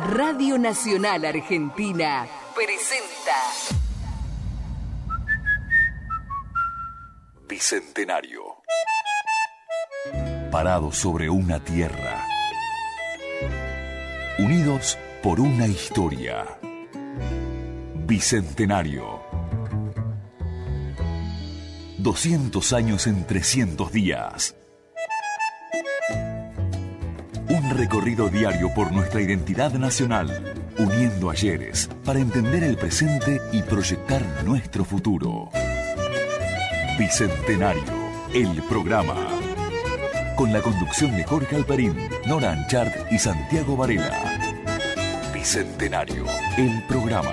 Radio Nacional Argentina presenta Bicentenario. Parados sobre una tierra, unidos por una historia. Bicentenario. 200 años en 300 días. Un recorrido diario por nuestra identidad nacional, uniendo ayeres para entender el presente y proyectar nuestro futuro. Bicentenario, el programa. Con la conducción de Jorge Alperín, Nora Anchart y Santiago Varela. Bicentenario, el programa.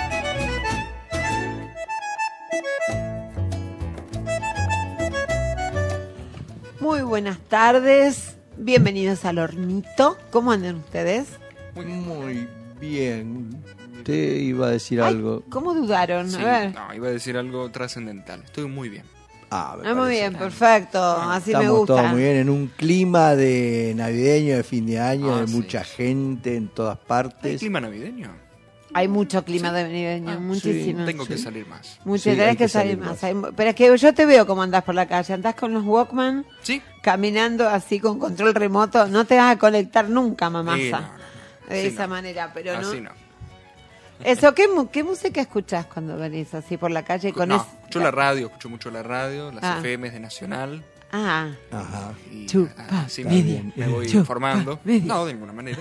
Muy buenas tardes, bienvenidos al Hornito. ¿Cómo andan ustedes? Muy bien. Usted iba a decir Ay, algo. ¿cómo dudaron? Sí, A ver. no, iba a decir algo trascendental. Estoy muy bien. Me Muy parece. bien, perfecto, así me Estamos gusta. todos muy bien en un clima de navideño, de fin de año, de Sí. mucha gente en todas ¿Hay partes. clima navideño? Hay mucho clima de navideño, muchísimo. Tengo que salir más. Mucho, Sí, tenés hay que que salir salir más. más. Pero es que yo te veo cómo andás por la calle, andás con los Walkman, Sí. caminando así con control remoto. No te vas a conectar nunca, mamasa. No. De Así esa no. manera, pero Así no. no. Eso, ¿qué música escuchás cuando venís así por la calle? Con No, es- yo la radio, escucho mucho la radio, las Ah. FMs de Nacional. Ah, Ajá. Y Chupa así media, me voy chupa informando. media. No, de ninguna manera.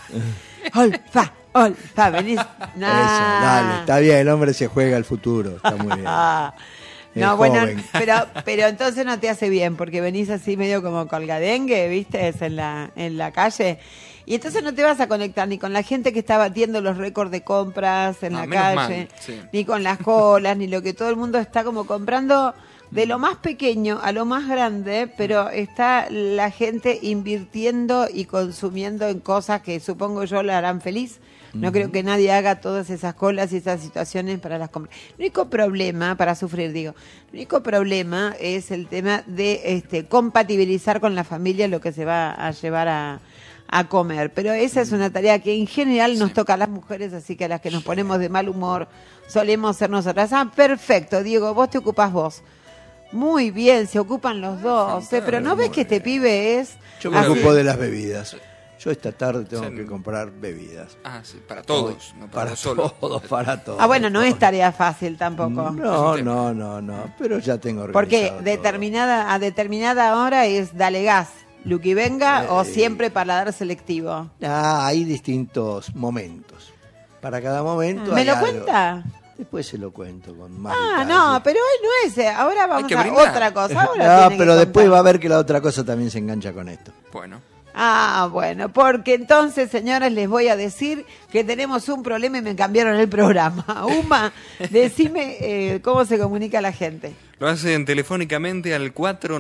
olfa, venís. Eso, dale, está bien, el hombre se juega al futuro, está muy bien. Ah, Es no, bueno, joven. pero entonces no te hace bien, porque venís así medio como colgadengue, ¿viste? Es en la calle. Y entonces no te vas a conectar ni con la gente que está batiendo los récords de compras en No, la menos calle, mal, sí. ni con las colas, ni lo que todo el mundo está como comprando de lo más pequeño a lo más grande, pero está la gente invirtiendo y consumiendo en cosas que supongo yo la harán feliz. No creo que nadie haga todas esas colas y esas situaciones para las compras. El único problema, para sufrir digo, el único problema es el tema de compatibilizar con la familia lo que se va a llevar a comer. Pero esa es una tarea que en general nos toca a las mujeres, así que a las que nos ponemos de mal humor solemos ser nosotras. Ah, perfecto, Diego, vos te ocupás vos. Muy bien, se ocupan los dos, pero ¿no ves que este pibe es...? Yo me así? ocupo de las bebidas. Yo esta tarde tengo Sí. que comprar bebidas. Ah, sí, para todos, no para, Para vos solo. todos, para todos. Ah, bueno, no es tarea fácil tampoco. No, pero ya tengo Porque organizado todo. a determinada hora es dale gas, Luqui venga, o siempre paladar selectivo. Hay distintos momentos. Para cada momento ¿Me hay lo algo. cuenta? Después se lo cuento con más Ah, detalle. no, pero hoy no es. Ahora vamos que a brindar. otra cosa. Ahora No, tiene que pero después contar. va a ver que la otra cosa también se engancha con esto. Bueno. Ah, bueno, porque entonces, señores, les voy a decir que tenemos un problema y me cambiaron el programa. Uma, decime cómo se comunica la gente. Lo hacen telefónicamente al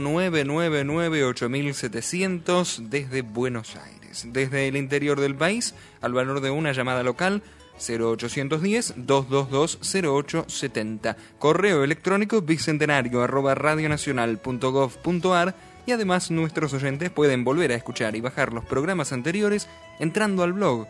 4999-8700 desde Buenos Aires. Desde el interior del país, al valor de una llamada local, 0810-222-0870. Correo electrónico bicentenario@radionacional.gov.ar. Y además nuestros oyentes pueden volver a escuchar y bajar los programas anteriores entrando al blog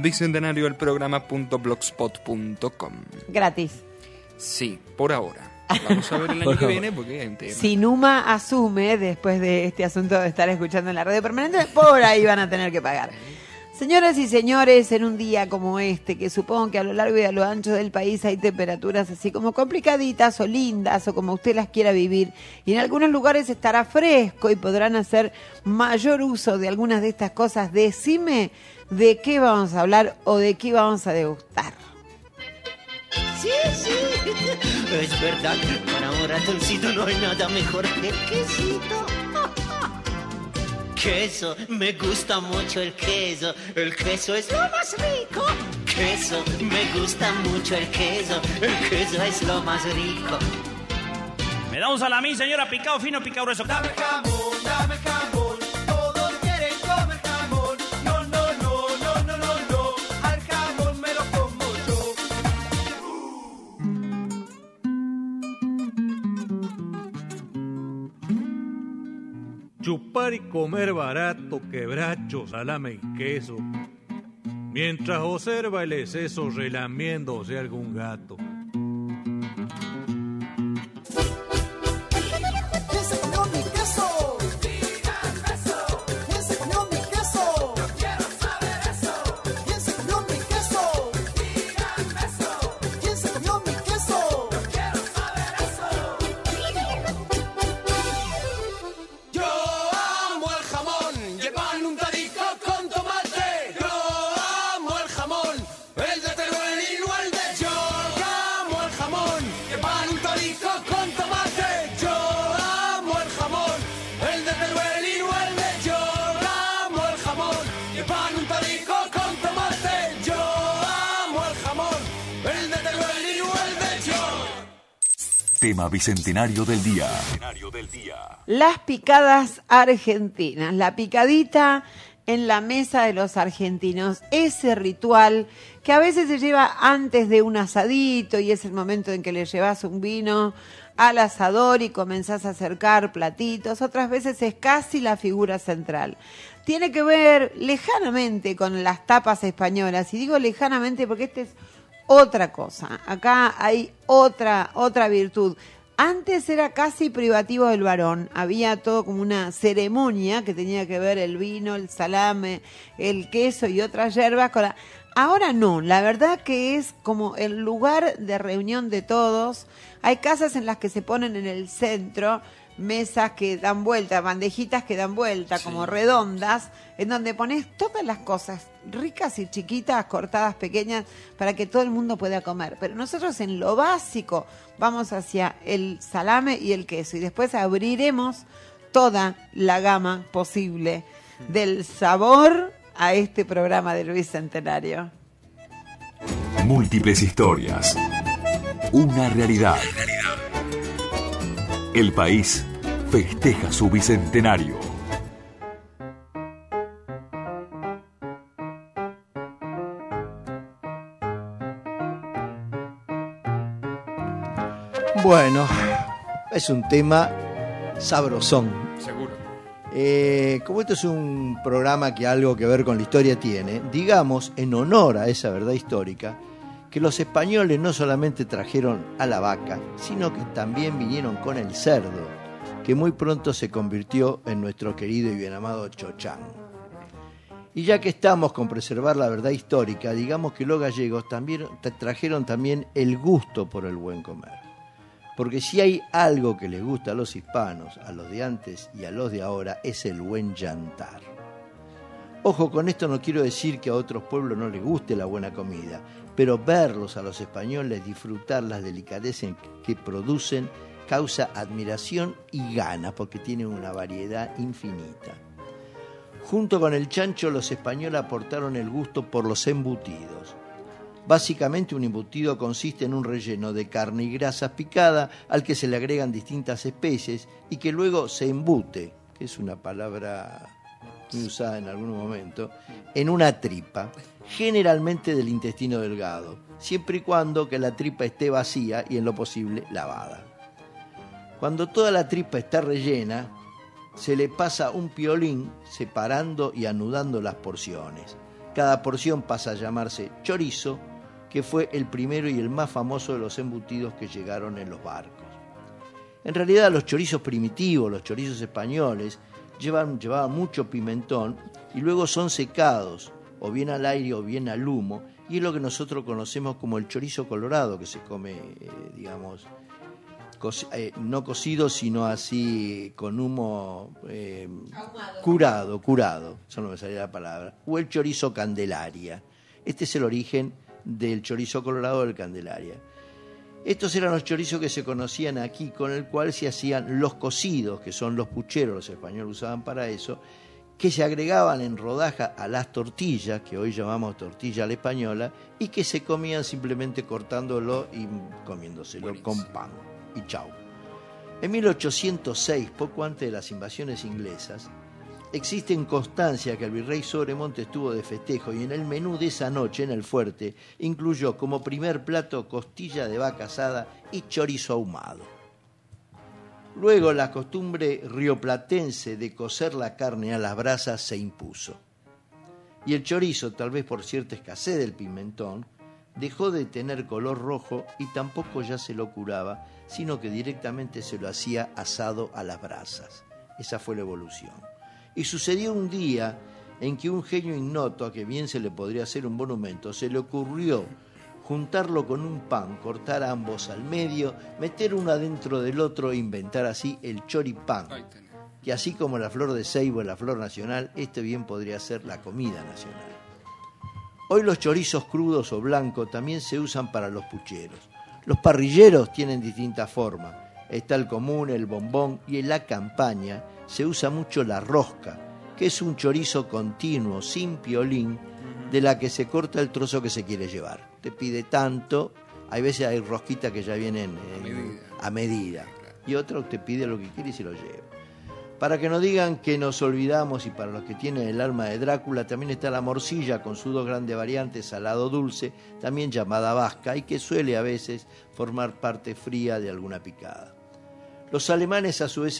bicentenarioelprograma.blogspot.com. Gratis. Sí, por ahora. Vamos a ver el año que viene porque hay un tema. Si Numa asume, después de este asunto de estar escuchando en la radio permanente, por ahí van a tener que pagar. Señoras y señores, en un día como este, que supongo que a lo largo y a lo ancho del país hay temperaturas así como complicaditas o lindas o como usted las quiera vivir, y en algunos lugares estará fresco y podrán hacer mayor uso de algunas de estas cosas, decime de qué vamos a hablar o de qué vamos a degustar. Sí, es verdad, para un ratoncito no hay nada mejor que el quesito. Queso, me gusta mucho el queso es lo más rico. Queso, me gusta mucho el queso es lo más rico. Me da un salamín, señora, picado fino, picado grueso. Dame jamón, todos quieren comer jamón. No, al jamón me lo como yo. Chupar y comer barato, quebracho, salame y queso. mientras observa el exceso relamiéndose algún gato. Tema bicentenario del día. Las picadas argentinas, la picadita en la mesa de los argentinos, ese ritual que a veces se lleva antes de un asadito y es el momento en que le llevas un vino al asador y comenzás a acercar platitos, otras veces es casi la figura central. Tiene que ver lejanamente con las tapas españolas, y digo lejanamente porque este es otra cosa. Acá hay otra virtud. Antes era casi privativo del varón. Había todo como una ceremonia que tenía que ver el vino, el salame, el queso y otras hierbas. Ahora no. La verdad que es como el lugar de reunión de todos. Hay casas en las que se ponen en el centro mesas que dan vuelta, bandejitas que dan vuelta, como redondas, en donde pones todas las cosas ricas y chiquitas, cortadas pequeñas, para que todo el mundo pueda comer. Pero nosotros en lo básico vamos hacia el salame y el queso, y después abriremos toda la gama posible del sabor a este programa del Bicentenario. Múltiples historias. Una realidad. El país festeja su bicentenario. Bueno, es un tema sabrosón. Seguro. Como esto es un programa que algo que ver con la historia tiene, digamos, en honor a esa verdad histórica, que los españoles no solamente trajeron a la vaca, sino que también vinieron con el cerdo, que muy pronto se convirtió en nuestro querido y bien amado chochán. Y ya que estamos con preservar la verdad histórica, digamos que los gallegos también trajeron también el gusto por el buen comer. Porque si hay algo que les gusta a los hispanos, a los de antes y a los de ahora, es el buen yantar. Ojo, con esto no quiero decir que a otros pueblos no les guste la buena comida, pero verlos a los españoles disfrutar las delicadeces que producen causa admiración y ganas, porque tienen una variedad infinita. Junto con el chancho, los españoles aportaron el gusto por los embutidos. Básicamente, un embutido consiste en un relleno de carne y grasa picada al que se le agregan distintas especies y que luego se embute, que es una palabra muy usada en algún momento, en una tripa, generalmente del intestino delgado, siempre y cuando que la tripa esté vacía y en lo posible lavada. Cuando toda la tripa está rellena, se le pasa un piolín separando y anudando las porciones. Cada porción pasa a llamarse chorizo, que fue el primero y el más famoso de los embutidos que llegaron en los barcos. En realidad, los chorizos primitivos, los chorizos españoles, llevaban mucho pimentón y luego son secados, o bien al aire o bien al humo, y es lo que nosotros conocemos como el chorizo colorado, que se come, no cocido, sino así con humo curado, eso no me salía la palabra, o el chorizo Candelaria. Este es el origen del chorizo colorado del Candelaria. Estos eran los chorizos que se conocían aquí, con el cual se hacían los cocidos, que son los pucheros, los españoles usaban para eso, que se agregaban en rodaja a las tortillas, que hoy llamamos tortilla a la española, y que se comían simplemente cortándolo y comiéndoselo con pan. Y chau. En 1806, poco antes de las invasiones inglesas, existe constancia que el virrey Sobremonte estuvo de festejo y en el menú de esa noche en el fuerte incluyó como primer plato costilla de vaca asada y chorizo ahumado. Luego la costumbre rioplatense de cocer la carne a las brasas se impuso. Y el chorizo, tal vez por cierta escasez del pimentón, dejó de tener color rojo y tampoco ya se lo curaba, sino que directamente se lo hacía asado a las brasas. Esa fue la evolución. Y sucedió un día en que un genio ignoto, a que bien se le podría hacer un monumento, se le ocurrió juntarlo con un pan, cortar ambos al medio, meter uno adentro del otro e inventar así el choripán, que así como la flor de ceibo es la flor nacional, este bien podría ser la comida nacional. Hoy los chorizos crudos o blancos también se usan para los pucheros. Los parrilleros tienen distintas formas. Está el común, el bombón, y en la campaña se usa mucho la rosca, que es un chorizo continuo, sin piolín, de la que se corta el trozo que se quiere llevar. Te pide tanto, hay veces hay rosquitas que ya vienen a medida, y otro te pide lo que quiere y se lo lleva. Para que no digan que nos olvidamos, y para los que tienen el alma de Drácula, también está la morcilla con sus dos grandes variantes, salado-dulce, también llamada vasca, y que suele a veces formar parte fría de alguna picada. Los alemanes a su vez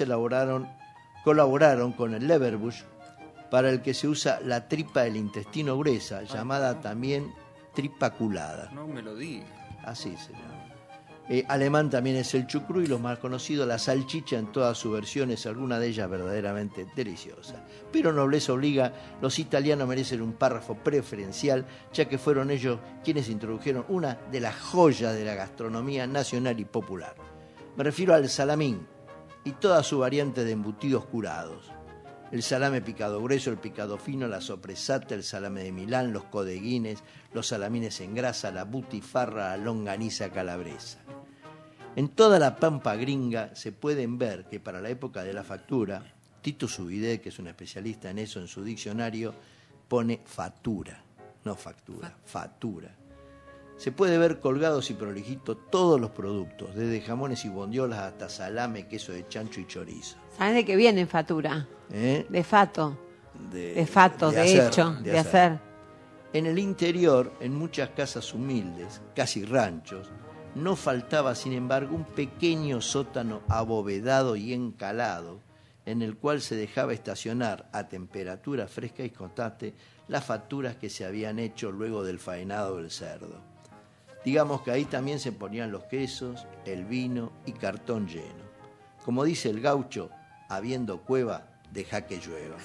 colaboraron con el Leberbusch, para el que se usa la tripa del intestino gruesa, llamada también tripa culada. No me lo digas. Así se llama. Alemán también es el chucrú y los más conocidos, la salchicha en todas sus versiones, alguna de ellas verdaderamente deliciosa. Pero nobleza obliga, los italianos merecen un párrafo preferencial, ya que fueron ellos quienes introdujeron una de las joyas de la gastronomía nacional y popular. Me refiero al salamín y toda su variante de embutidos curados. El salame picado grueso, el picado fino, la sopresata, el salame de Milán, los codeguines, los salamines en grasa, la butifarra, la longaniza calabresa. En toda la pampa gringa se pueden ver que para la época de la factura, Tito Zubide, que es un especialista en eso en su diccionario, pone fatura, no factura, fatura. Se puede ver colgados y prolijitos todos los productos, desde jamones y bondiolas hasta salame, queso de chancho y chorizo. ¿Sabes de qué viene fatura? De fato. De hacer. En el interior, en muchas casas humildes, casi ranchos, no faltaba, sin embargo, un pequeño sótano abovedado y encalado, en el cual se dejaba estacionar a temperatura fresca y constante las facturas que se habían hecho luego del faenado del cerdo. Digamos que ahí también se ponían los quesos, el vino y cartón lleno. Como dice el gaucho, habiendo cueva, deja que llueva.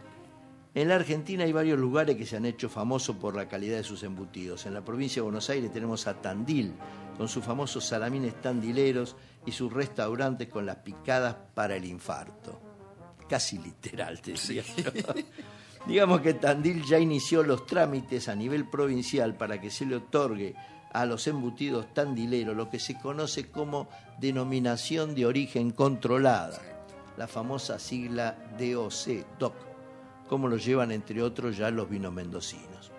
En la Argentina hay varios lugares que se han hecho famosos por la calidad de sus embutidos. En la provincia de Buenos Aires tenemos a Tandil, con sus famosos salamines tandileros y sus restaurantes con las picadas para el infarto. Casi literal, te decía yo. Digamos que Tandil ya inició los trámites a nivel provincial para que se le otorgue a los embutidos tandileros lo que se conoce como denominación de origen controlada, la famosa sigla DOC, DOC, como lo llevan entre otros ya los vinos mendocinos.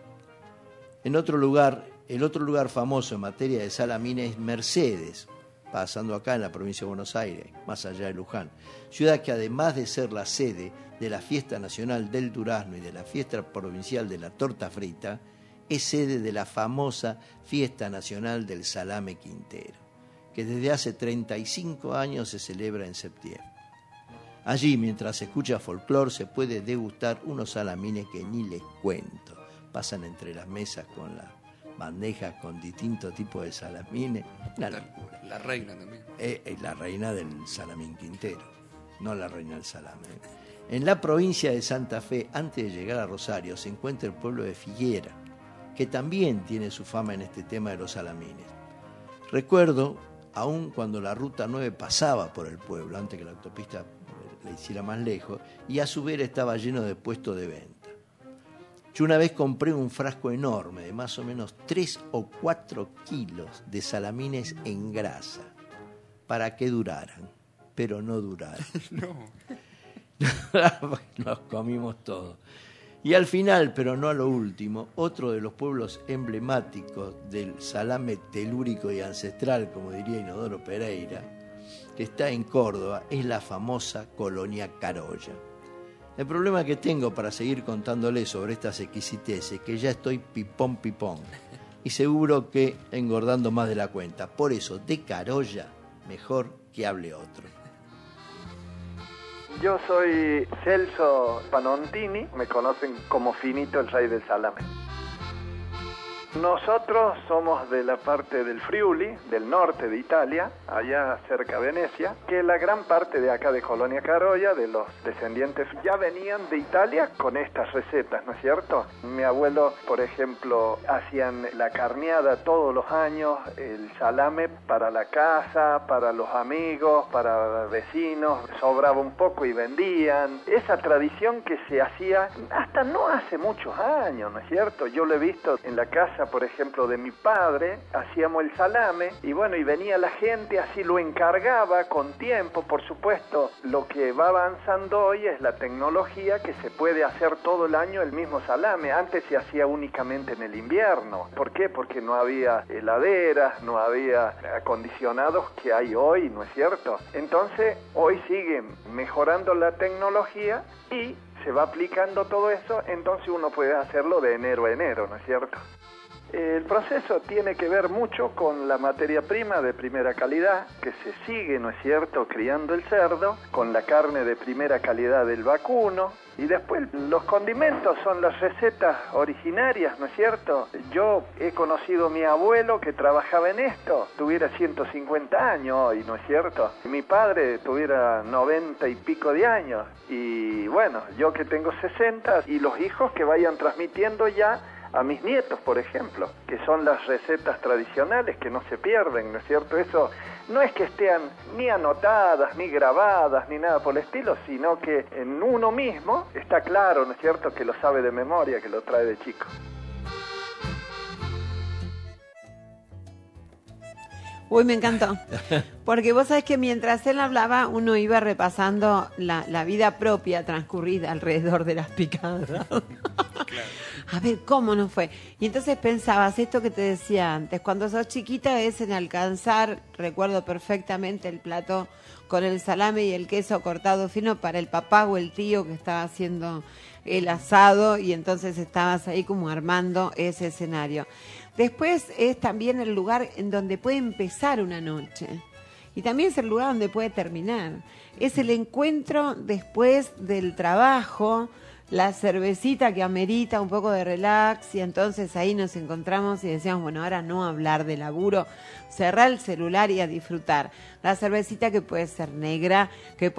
El otro lugar famoso en materia de salamines es Mercedes, pasando acá en la provincia de Buenos Aires, más allá de Luján, ciudad que además de ser la sede de la Fiesta Nacional del Durazno y de la Fiesta Provincial de la Torta Frita, es sede de la famosa Fiesta Nacional del Salame Quintero, que desde hace 35 años se celebra en septiembre. Allí, mientras se escucha folclore, se puede degustar unos salamines que ni les cuento. Pasan entre las mesas con las bandejas con distintos tipos de salamines. Una locura. La reina también. La reina del salamín quintero, no la reina del salame. En la provincia de Santa Fe, antes de llegar a Rosario, se encuentra el pueblo de Figuera, que también tiene su fama en este tema de los salamines. Recuerdo, aún cuando la Ruta 9 pasaba por el pueblo, antes que la autopista la hiciera más lejos, y a su vez estaba lleno de puestos de venta. Yo una vez compré un frasco enorme de más o menos 3 o 4 kilos de salamines en grasa, para que duraran, pero no duraron. No. Nos comimos todo. Y al final, pero no a lo último, otro de los pueblos emblemáticos del salame telúrico y ancestral, como diría Inodoro Pereira, que está en Córdoba, es la famosa colonia Carolla. El problema que tengo para seguir contándoles sobre estas exquisiteces es que ya estoy pipón, y seguro que engordando más de la cuenta. Por eso, de Carolla, mejor que hable otro. Yo soy Celso Panontini, me conocen como Finito, el rey del salame. Nosotros somos de la parte del Friuli, del norte de Italia, allá cerca de Venecia, que la gran parte de acá de Colonia Carolla, de los descendientes, ya venían de Italia con estas recetas, ¿no es cierto? Mi abuelo, por ejemplo, hacían la carneada todos los años, el salame para la casa, para los amigos, para vecinos, sobraba un poco y vendían. Esa tradición que se hacía hasta no hace muchos años, ¿no es cierto? Yo lo he visto en la casa, por ejemplo, de mi padre, hacíamos el salame y bueno, y venía la gente, así lo encargaba con tiempo. Por supuesto, lo que va avanzando hoy es la tecnología, que se puede hacer todo el año el mismo salame. Antes se hacía únicamente en el invierno. ¿Por qué? Porque no había heladeras, no había acondicionados que hay hoy, ¿no es cierto? Entonces, hoy sigue mejorando la tecnología y se va aplicando todo eso, entonces uno puede hacerlo de enero a enero, ¿no es cierto? El proceso tiene que ver mucho con la materia prima de primera calidad, que se sigue, ¿no es cierto?, criando el cerdo, con la carne de primera calidad del vacuno, y después los condimentos son las recetas originarias, ¿no es cierto? Yo he conocido a mi abuelo que trabajaba en esto, tuviera 150 años hoy, ¿no es cierto? Mi padre tuviera 90 y pico de años, y bueno, yo que tengo 60, y los hijos que vayan transmitiendo ya a mis nietos, por ejemplo, que son las recetas tradicionales que no se pierden, ¿no es cierto? Eso no es que estén ni anotadas, ni grabadas, ni nada por el estilo, sino que en uno mismo está claro, ¿no es cierto?, que lo sabe de memoria, que lo trae de chico. Uy, me encantó. Porque vos sabés que mientras él hablaba, uno iba repasando la vida propia transcurrida alrededor de las picadas. A ver, ¿cómo no fue? Y entonces pensabas, esto que te decía antes, cuando sos chiquita es en alcanzar, recuerdo perfectamente el plato con el salame y el queso cortado fino para el papá o el tío que estaba haciendo el asado, y entonces estabas ahí como armando ese escenario. Después es también el lugar en donde puede empezar una noche. Y también es el lugar donde puede terminar. Es el encuentro después del trabajo, la cervecita que amerita un poco de relax, y entonces ahí nos encontramos y decíamos, bueno, ahora no hablar de laburo, cerrar el celular y a disfrutar. La cervecita que puede ser negra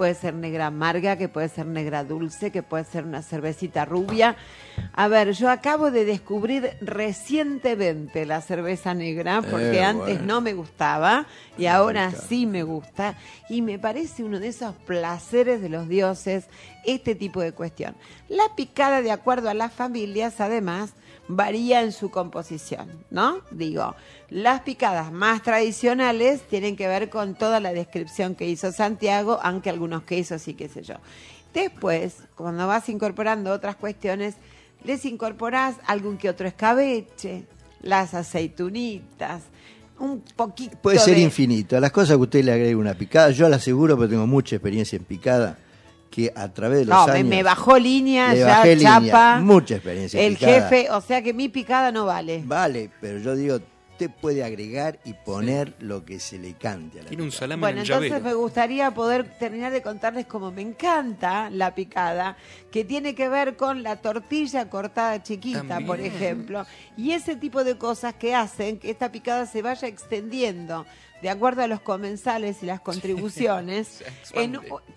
amarga, que puede ser negra dulce, que puede ser una cervecita rubia. A ver, yo acabo de descubrir recientemente la cerveza negra, porque antes no me gustaba y ahora sí me gusta, y me parece uno de esos placeres de los dioses este tipo de cuestión. La picada, de acuerdo a las familias, además, varía en su composición, ¿no? Digo, las picadas más tradicionales tienen que ver con toda la descripción que hizo Santiago, aunque algunos quesos y qué sé yo. Después, cuando vas incorporando otras cuestiones, les incorporás algún que otro escabeche, las aceitunitas, un poquito puede ser infinito. A las cosas que usted le agregue una picada, yo le aseguro, porque tengo mucha experiencia en picada, que a través de los años... me bajó línea, le ya bajé chapa. Mucha experiencia en el picada. jefe, o sea que mi picada no vale. Vale, pero yo digo, usted puede agregar y poner lo que se le cante a la Tiene un picada. salame Bueno, en un entonces llavero. me gustaría poder terminar de contarles cómo me encanta la picada, que tiene que ver con la tortilla cortada chiquita, También. por ejemplo, y ese tipo de cosas que hacen que esta picada se vaya extendiendo de acuerdo a los comensales y las contribuciones, Se expande.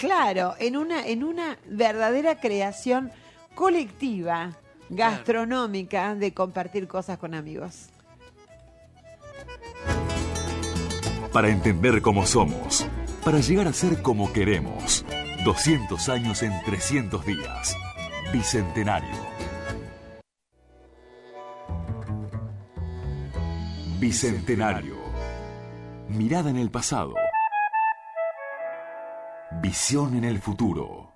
en una verdadera creación colectiva, gastronómica, de compartir cosas con amigos. Para entender cómo somos, para llegar a ser como queremos. 200 años en 300 días. Bicentenario. Bicentenario. Mirada en el pasado. Visión en el futuro.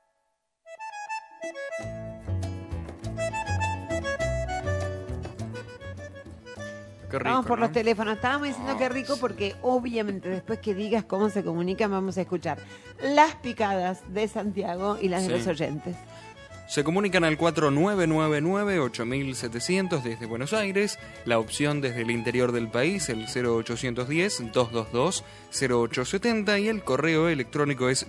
Qué rico, Vamos por ¿no? los teléfonos. Estábamos diciendo que rico porque obviamente después que digas cómo se comunican vamos a escuchar las picadas de Santiago y las de Sí. los oyentes. Se comunican al 4999-8700 desde Buenos Aires, la opción desde el interior del país, el 0810-222-0870 y el correo electrónico es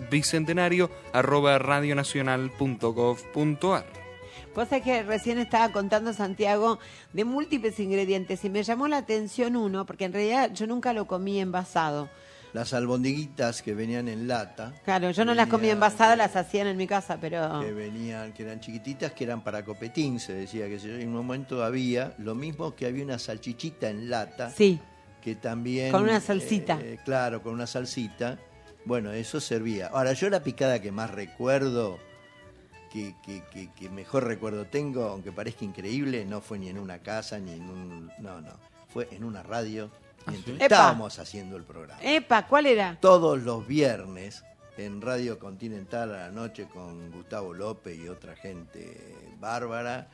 bicentenario@radionacional.gov.ar. Vos sabés que recién estaba contando, Santiago, de múltiples ingredientes y me llamó la atención uno, porque en realidad yo nunca lo comí envasado. Las albondiguitas que venían en lata. Claro, yo no las comí envasadas, las hacían en mi casa, pero... Que eran chiquititas, que eran para copetín, se decía que en un momento había, lo mismo que había una salchichita en lata. Sí. Que también... Con una salsita. Claro, con una salsita. Bueno, eso servía. Ahora, yo la picada que más recuerdo, que mejor recuerdo tengo, aunque parezca increíble, no fue ni en una casa, ni en un... No, fue en una radio. Estábamos haciendo el programa. Epa, ¿cuál era? Todos los viernes en Radio Continental a la noche con Gustavo López y otra gente bárbara,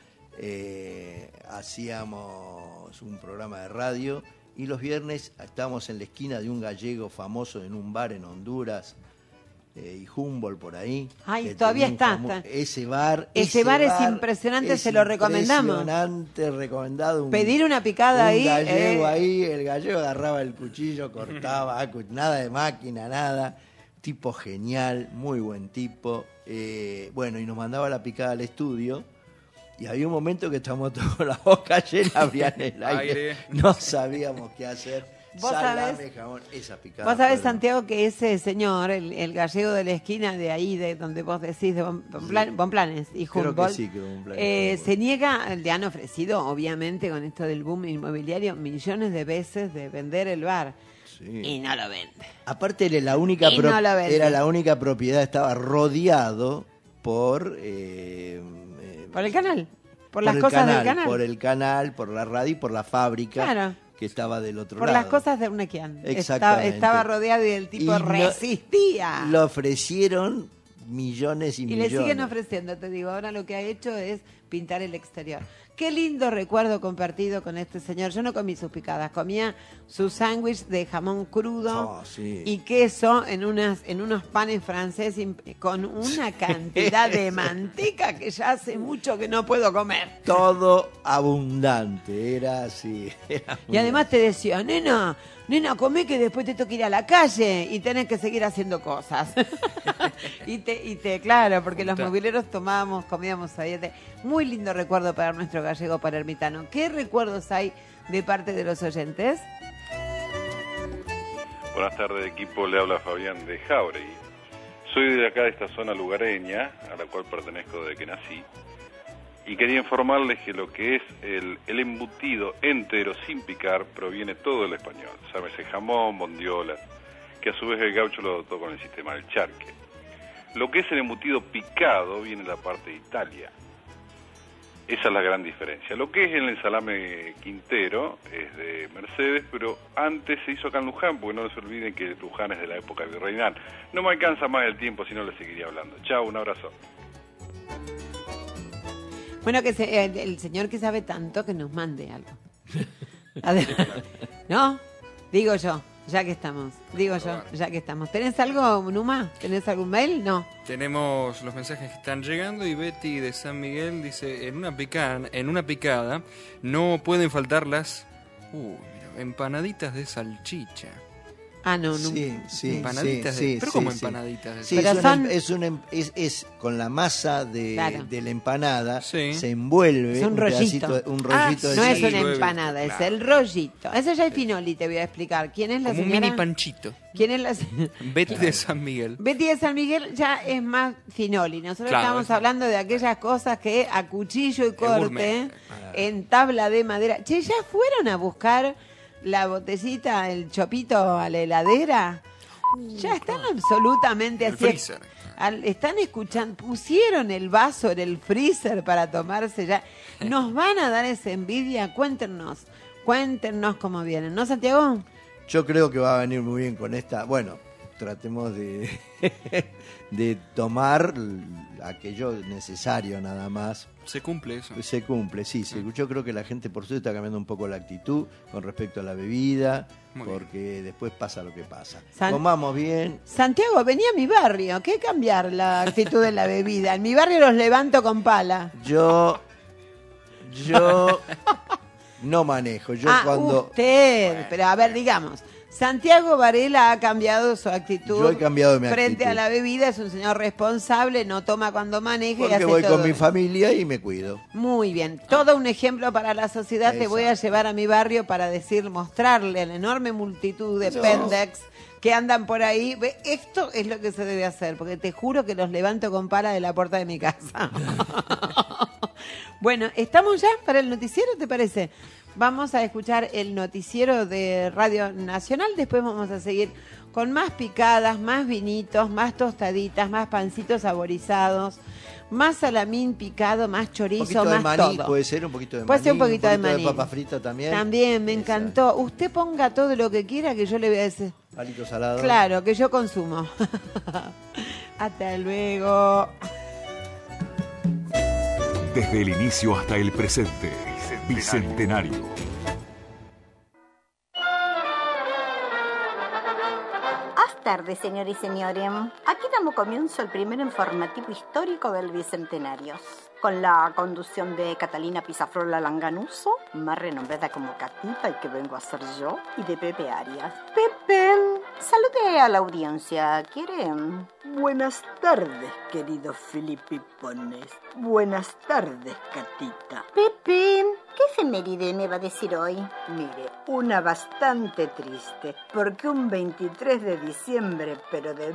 hacíamos un programa de radio y los viernes estábamos en la esquina de un gallego famoso en un bar en Honduras y Humboldt por ahí. Ay, todavía está. Ese bar es impresionante, se lo recomendamos. Impresionante, recomendado. Pedir una picada ahí. Gallego ahí, el gallego agarraba el cuchillo, cortaba, nada de máquina, nada. Tipo genial, muy buen tipo. Bueno, y nos mandaba la picada al estudio. Y había un momento que estábamos todos con la boca llena, abrían el aire. No sabíamos qué hacer. ¿Vos sabés, jamón, esa picada. Vos sabés, Santiago, que ese señor, el gallego de la esquina de ahí, de donde vos decís, de Bonplanes y Humboldt, se niega, le han ofrecido, obviamente, con esto del boom inmobiliario, millones de veces de vender el bar. Sí. Y no lo vende. Aparte era la única propiedad, estaba rodeado por el canal, por las cosas del canal. Por el canal, por la radio y por la fábrica. Claro. Que estaba del otro lado. Por las cosas de Unequian. Exactamente. Estaba rodeado y el tipo resistía. Lo ofrecieron millones y millones. Y le siguen ofreciendo, te digo. Ahora lo que ha hecho es pintar el exterior. Qué lindo recuerdo compartido con este señor. Yo no comí sus picadas, comía su sándwich de jamón crudo y queso en unos panes franceses con una cantidad de manteca que ya hace mucho que no puedo comer. Todo abundante, era así. Y además te decía, nena, comé que después te toca ir a la calle y tenés que seguir haciendo cosas. Claro, porque los mobileros comíamos ahí. Muy lindo recuerdo para nuestro gallego palermitano. ¿Qué recuerdos hay de parte de los oyentes? Buenas tardes, equipo. Le habla Fabián de Jauregui. Soy de acá, de esta zona lugareña, a la cual pertenezco desde que nací. Y quería informarles que lo que es el embutido entero sin picar proviene todo del español. Sábese jamón, bondiola, que a su vez el gaucho lo adoptó con el sistema del charque. Lo que es el embutido picado viene de la parte de Italia. Esa es la gran diferencia. Lo que es el salame quintero es de Mercedes, pero antes se hizo acá en Luján, porque no se olviden que Luján es de la época virreinal. No me alcanza más el tiempo, si no les seguiría hablando. Chao, un abrazo. Bueno, que el señor que sabe tanto que nos mande algo. ¿No? Digo yo, ya que estamos. ¿Tenés algo, Numa? ¿Tenés algún mail? No. Tenemos los mensajes que están llegando y Betty de San Miguel dice, en una picada no pueden faltar las empanaditas de salchicha. Ah, no. Sí. Empanaditas pero como empanaditas de salchicha. Es con la masa de la empanada, se envuelve un rollito de no es una empanada, es el rollito. Eso ya es Finoli, te voy a explicar. ¿Quién es la como señora? Un mini panchito. ¿Quién es la Betty de San Miguel. Betty de San Miguel ya es más Finoli. Nosotros estamos hablando de aquellas cosas que a cuchillo y corte, en tabla de madera. Che, ¿ya fueron a buscar la botellita, el chopito a la heladera? Ya están absolutamente así. Freezer. Están escuchando, pusieron el vaso en el freezer para tomarse ya. Nos van a dar esa envidia. Cuéntenos cómo vienen, ¿no, Santiago? Yo creo que va a venir muy bien con esta. Bueno, tratemos de, de tomar aquello necesario nada más. ¿Se cumple eso? Se cumple, sí. Yo creo que la gente por suerte está cambiando un poco la actitud con respecto a la bebida, porque después pasa lo que pasa. Comamos bien. Santiago, venía a mi barrio. ¿Qué cambiar la actitud de la bebida? En mi barrio los levanto con pala. Yo no manejo. Cuando usted, pero a ver, digamos, Santiago Varela ha cambiado su actitud. Yo he cambiado mi frente actitud. a la bebida, es un señor responsable, no toma cuando maneja y porque hace voy todo. con mi familia y me cuido. Muy bien, todo un ejemplo para la sociedad. Te voy a llevar a mi barrio para mostrarle a la enorme multitud de pendex que andan por ahí. Esto es lo que se debe hacer, porque te juro que los levanto con pala de la puerta de mi casa. Bueno, ¿estamos ya para el noticiero, te parece? Vamos a escuchar el noticiero de Radio Nacional, después vamos a seguir con más picadas, más vinitos, más tostaditas, más pancitos saborizados, más salamín picado, más chorizo, más de maní, todo. puede ser un poquito de maní. Puede ser un poquito de maní. De papa frita también. También, me encantó. Usted ponga todo lo que quiera que yo le voy a decir. Palito salado. Claro, que yo consumo. Hasta luego. Desde el inicio hasta el presente, Bicentenario. Buenas tardes, señores y señores. Aquí damos comienzo al primer informativo histórico del Bicentenario, con la conducción de Catalina Pizafrola Langanuso, más renombrada como Catita, y que vengo a ser yo, y de Pepe Arias. Pepe, salude a la audiencia, ¿quieren? Buenas tardes, querido Filipipones. Buenas tardes, Catita. Pepe, ¿qué efeméride me va a decir hoy? Mire, una bastante triste, porque un 23 de diciembre, pero de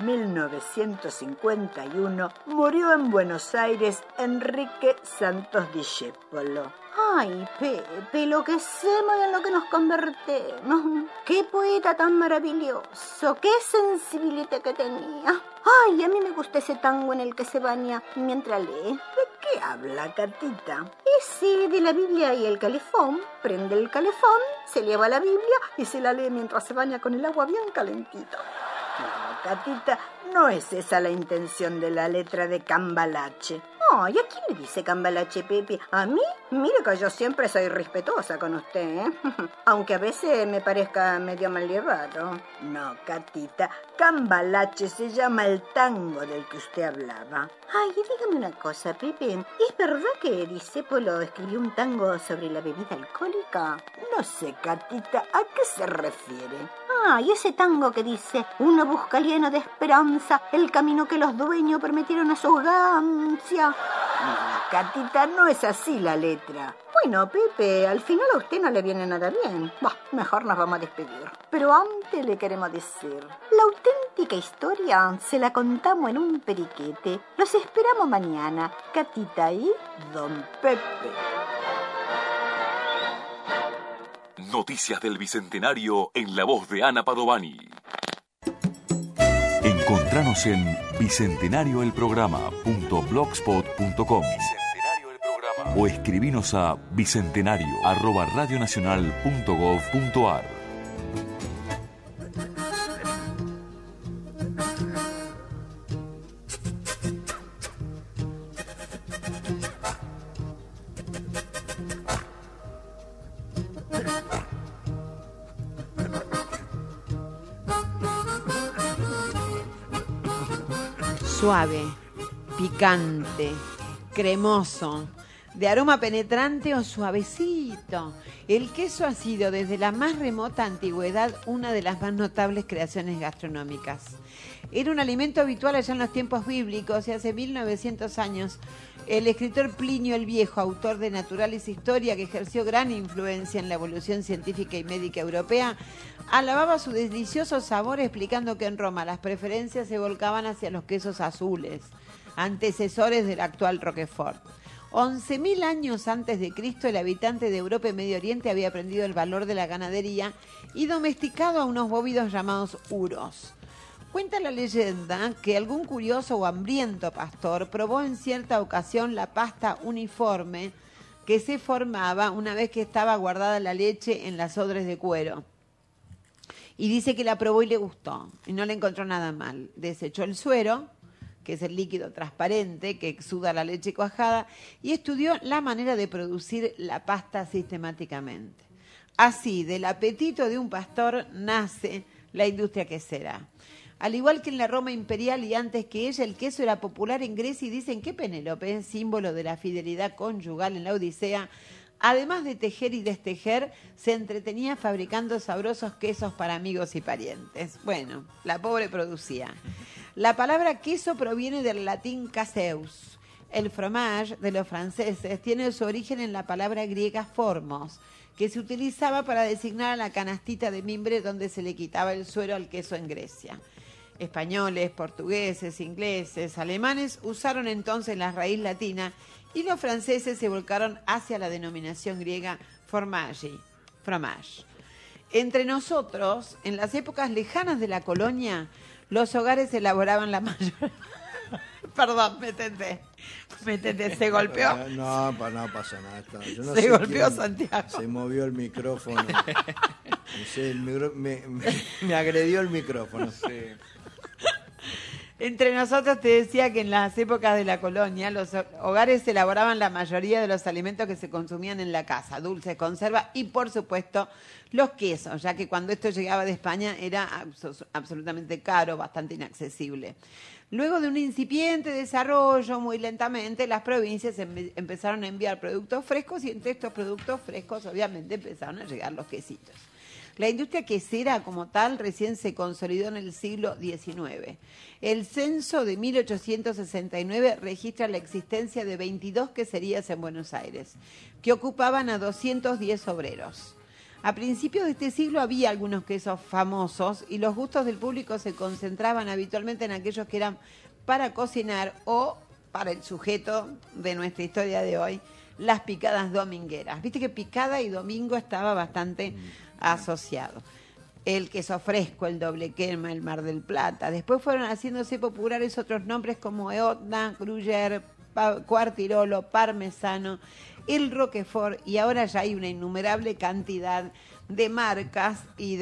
1951, murió en Buenos Aires Enrique Santos Discépolo. Ay, Pepe, lo que hacemos y en lo que nos convertimos. Qué poeta tan maravilloso, qué sensibilidad que tenía. Ay, a mí me gusta ese tango en el que se baña mientras lee. ¿De qué habla, Catita? Ese de la Biblia y el calefón. Prende el calefón, se lleva la Biblia y se la lee mientras se baña con el agua bien calentita. No, Catita, no es esa la intención de la letra de Cambalache. Ay, ¿a quién le dice Cambalache, Pepe? ¿A mí? Mire que yo siempre soy respetuosa con usted, ¿eh? Aunque a veces me parezca medio mal llevado. No, Catita, Cambalache se llama el tango del que usted hablaba. Ay, y dígame una cosa, Pepe. ¿Es verdad que Discépolo escribió un tango sobre la bebida alcohólica? No sé, Catita, ¿a qué se refiere? Ah, y ese tango que dice: uno busca lleno de esperanza el camino que los dueños permitieron a su gancia. No, Catita, no es así la letra. Bueno, Pepe, al final a usted no le viene nada bien. Bah, mejor nos vamos a despedir. Pero antes le queremos decir: la auténtica historia se la contamos en un periquete. Los esperamos mañana, Catita y Don Pepe. Noticias del Bicentenario en la voz de Ana Padovani. Encontranos en bicentenarioelprograma.blogspot.com o escribinos a bicentenario@radionacional.gov.ar. Suave, picante, cremoso, de aroma penetrante o suavecito. El queso ha sido desde la más remota antigüedad una de las más notables creaciones gastronómicas. Era un alimento habitual allá en los tiempos bíblicos y hace 1900 años el escritor Plinio el Viejo, autor de Naturalis Historia, que ejerció gran influencia en la evolución científica y médica europea, alababa su delicioso sabor explicando que en Roma las preferencias se volcaban hacia los quesos azules, antecesores del actual Roquefort. 11.000 años antes de Cristo, el habitante de Europa y Medio Oriente había aprendido el valor de la ganadería y domesticado a unos bóvidos llamados uros. Cuenta la leyenda que algún curioso o hambriento pastor probó en cierta ocasión la pasta uniforme que se formaba una vez que estaba guardada la leche en las odres de cuero. Y dice que la probó y le gustó, y no le encontró nada mal. Desechó el suero, que es el líquido transparente que exuda la leche cuajada, y estudió la manera de producir la pasta sistemáticamente. Así, del apetito de un pastor nace la industria quesera. Al igual que en la Roma imperial y antes que ella, el queso era popular en Grecia y dicen que Penélope, símbolo de la fidelidad conyugal en la Odisea, además de tejer y destejer, se entretenía fabricando sabrosos quesos para amigos y parientes. Bueno, la pobre producía. La palabra queso proviene del latín caseus. El fromage de los franceses tiene su origen en la palabra griega formos, que se utilizaba para designar a la canastita de mimbre donde se le quitaba el suero al queso en Grecia. Españoles, portugueses, ingleses, alemanes usaron entonces la raíz latina y los franceses se volcaron hacia la denominación griega fromage. Entre nosotros, en las épocas lejanas de la colonia, los hogares elaboraban la mayor... Perdón, me tenté, se golpeó. No pasa nada. Yo no se sé golpeó Santiago. Se movió el micrófono. No sé, me agredió el micrófono. Sí. Entre nosotros te decía que en las épocas de la colonia los hogares elaboraban la mayoría de los alimentos que se consumían en la casa, dulces, conservas y por supuesto los quesos, ya que cuando esto llegaba de España era absolutamente caro, bastante inaccesible. Luego de un incipiente desarrollo, muy lentamente, las provincias empezaron a enviar productos frescos y entre estos productos frescos obviamente empezaron a llegar los quesitos. La industria quesera como tal recién se consolidó en el siglo XIX. El censo de 1869 registra la existencia de 22 queserías en Buenos Aires, que ocupaban a 210 obreros. A principios de este siglo había algunos quesos famosos y los gustos del público se concentraban habitualmente en aquellos que eran para cocinar o, para el sujeto de nuestra historia de hoy, las picadas domingueras. Viste que picada y domingo estaba bastante asociado. El queso fresco, el doble quema, el Mar del Plata. Después fueron haciéndose populares otros nombres como Eotna, Gruyère, Quartirolo, Parmesano, el Roquefort, y ahora ya hay una innumerable cantidad de marcas y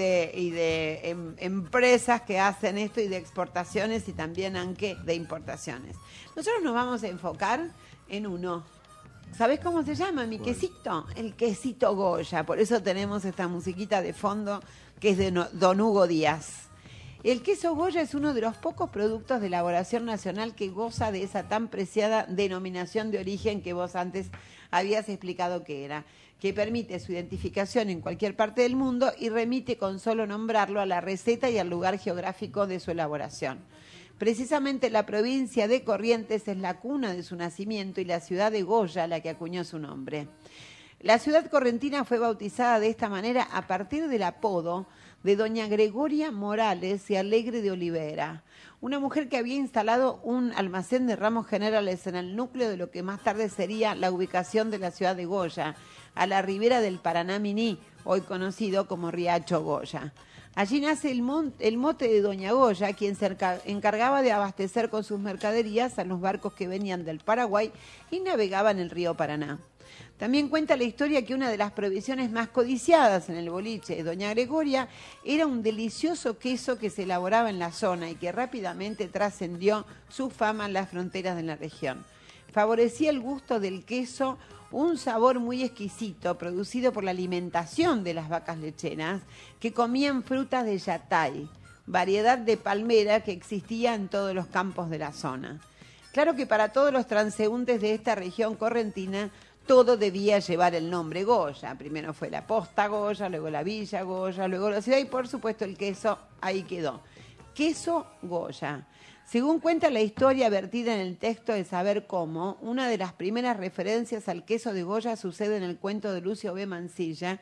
de empresas que hacen esto y de exportaciones y también aunque de importaciones. Nosotros nos vamos a enfocar en uno. ¿Sabés cómo se llama mi quesito? El quesito Goya. Por eso tenemos esta musiquita de fondo que es de Don Hugo Díaz. El queso Goya es uno de los pocos productos de elaboración nacional que goza de esa tan preciada denominación de origen que vos antes habías explicado que era, que permite su identificación en cualquier parte del mundo y remite con solo nombrarlo a la receta y al lugar geográfico de su elaboración. Precisamente la provincia de Corrientes es la cuna de su nacimiento y la ciudad de Goya la que acuñó su nombre. La ciudad correntina fue bautizada de esta manera a partir del apodo de doña Gregoria Morales y Alegre de Olivera, una mujer que había instalado un almacén de ramos generales en el núcleo de lo que más tarde sería la ubicación de la ciudad de Goya, a la ribera del Paraná Miní, hoy conocido como Riacho Goya. Allí nace el mote de Doña Goya, quien se encargaba de abastecer con sus mercaderías a los barcos que venían del Paraguay y navegaban el río Paraná. También cuenta la historia que una de las provisiones más codiciadas en el boliche de Doña Gregoria era un delicioso queso que se elaboraba en la zona y que rápidamente trascendió su fama en las fronteras de la región. Favorecía el gusto del queso un sabor muy exquisito producido por la alimentación de las vacas lecheras que comían frutas de yatay, variedad de palmera que existía en todos los campos de la zona. Claro que para todos los transeúntes de esta región correntina todo debía llevar el nombre Goya. Primero fue la posta Goya, luego la villa Goya, luego la ciudad y por supuesto el queso ahí quedó. Queso Goya. Según cuenta la historia vertida en el texto de Saber Cómo, una de las primeras referencias al queso de Goya sucede en el cuento de Lucio B. Mansilla,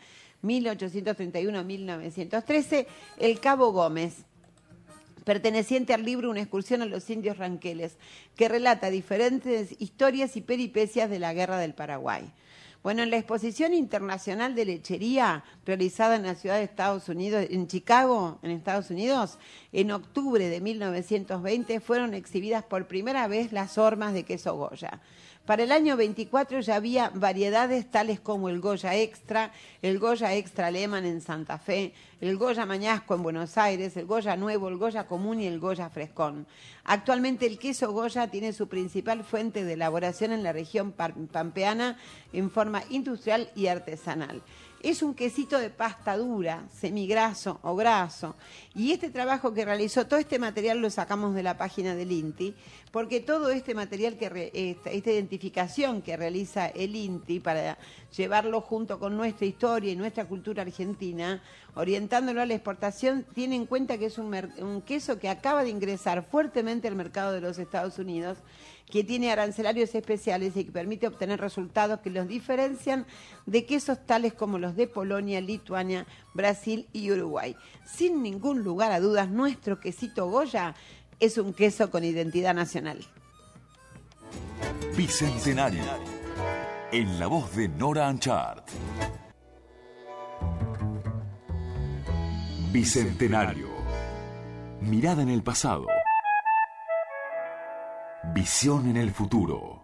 1831-1913, El Cabo Gómez, perteneciente al libro Una excursión a los indios ranqueles, que relata diferentes historias y peripecias de la Guerra del Paraguay. Bueno, en la exposición internacional de lechería realizada en la ciudad de Estados Unidos, en Chicago, en Estados Unidos, en octubre de 1920 fueron exhibidas por primera vez las hormas de queso Goya. Para el año 24 ya había variedades tales como el Goya Extra Alemán en Santa Fe, el Goya Mañasco en Buenos Aires, el Goya Nuevo, el Goya Común y el Goya Frescón. Actualmente el queso Goya tiene su principal fuente de elaboración en la región pampeana en forma industrial y artesanal. Es un quesito de pasta dura, semigraso o graso. Y este trabajo que realizó, todo este material lo sacamos de la página del INTI, porque todo este material, esta identificación que realiza el INTI para llevarlo junto con nuestra historia y nuestra cultura argentina, orientándolo a la exportación, tiene en cuenta que es un queso que acaba de ingresar fuertemente al mercado de los Estados Unidos, que tiene arancelarios especiales y que permite obtener resultados que los diferencian de quesos tales como los de Polonia, Lituania, Brasil y Uruguay. Sin ningún lugar a dudas, nuestro quesito Goya es un queso con identidad nacional. Bicentenario, en la voz de Nora Anchart. Bicentenario, mirada en el pasado. Visión en el futuro.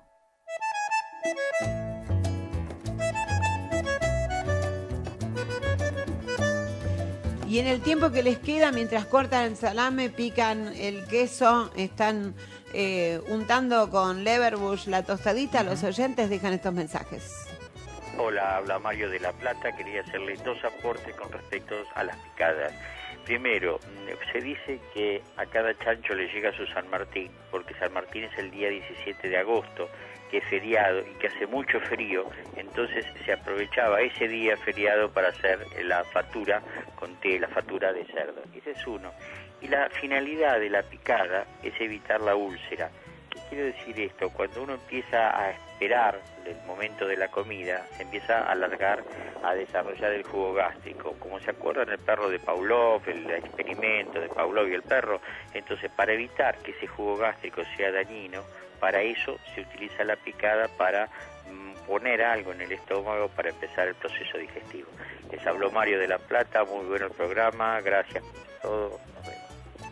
Y en el tiempo que les queda, mientras cortan el salame, pican el queso, están untando con Leverbush la tostadita, los oyentes dejan estos mensajes. Hola, habla Mario de La Plata. Quería hacerle dos aportes con respecto a las picadas. Primero, se dice que a cada chancho le llega su San Martín, porque San Martín es el día 17 de agosto, que es feriado y que hace mucho frío, entonces se aprovechaba ese día feriado para hacer la fatura con té, la fatura de cerdo. Ese es uno. Y la finalidad de la picada es evitar la úlcera. ¿Qué quiero decir esto? Cuando uno empieza a esperar el momento de la comida, se empieza a alargar, a desarrollar el jugo gástrico. Como se acuerdan el perro de Pavlov, el experimento de Pavlov y el perro, entonces para evitar que ese jugo gástrico sea dañino, para eso se utiliza la picada para poner algo en el estómago para empezar el proceso digestivo. Les habló Mario de La Plata, muy bueno el programa, gracias por todo. Nos vemos.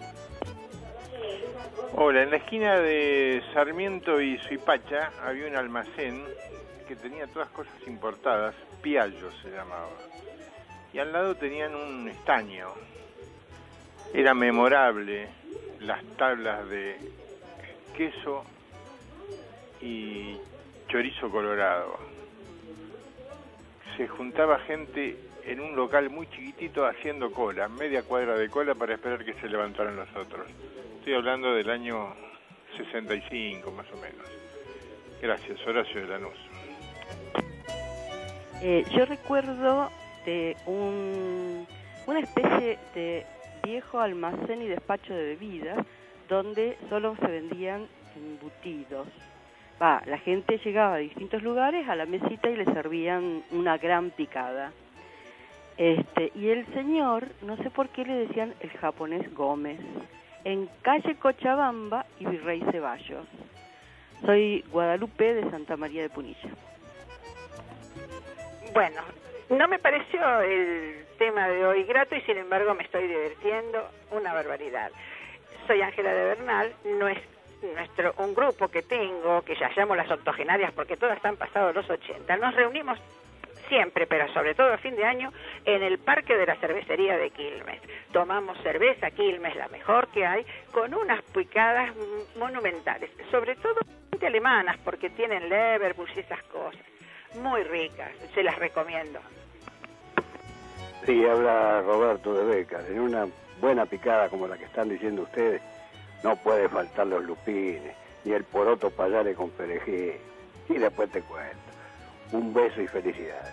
Hola, en la esquina de Sarmiento y Suipacha había un almacén que tenía todas cosas importadas, Piaggio se llamaba, y al lado tenían un estaño. Era memorable las tablas de queso y chorizo colorado. Se juntaba gente en un local muy chiquitito haciendo cola, media cuadra de cola para esperar que se levantaran los otros. Estoy hablando del año 65 más o menos. Gracias, Horacio de Lanús. Yo recuerdo de una especie de viejo almacén y despacho de bebidas donde solo se vendían embutidos. La gente llegaba a distintos lugares a la mesita y le servían una gran picada. Y el señor, no sé por qué le decían el japonés Gómez, en calle Cochabamba y Virrey Ceballos. Soy Guadalupe de Santa María de Punilla. Bueno, no me pareció el tema de hoy grato y sin embargo me estoy divirtiendo una barbaridad. Soy Ángela de Bernal, un grupo que tengo, que ya llamo las octogenarias porque todas están pasados los 80, nos reunimos siempre, pero sobre todo a fin de año, en el Parque de la Cervecería de Quilmes. Tomamos cerveza Quilmes, la mejor que hay, con unas picadas monumentales, sobre todo alemanas, porque tienen Leverbush y esas cosas. Muy ricas, se las recomiendo. Sí, habla Roberto de Becar. En una buena picada como la que están diciendo ustedes, no puede faltar los lupines, ni el poroto payare con perejil. Y después te cuento. Un beso y felicidades.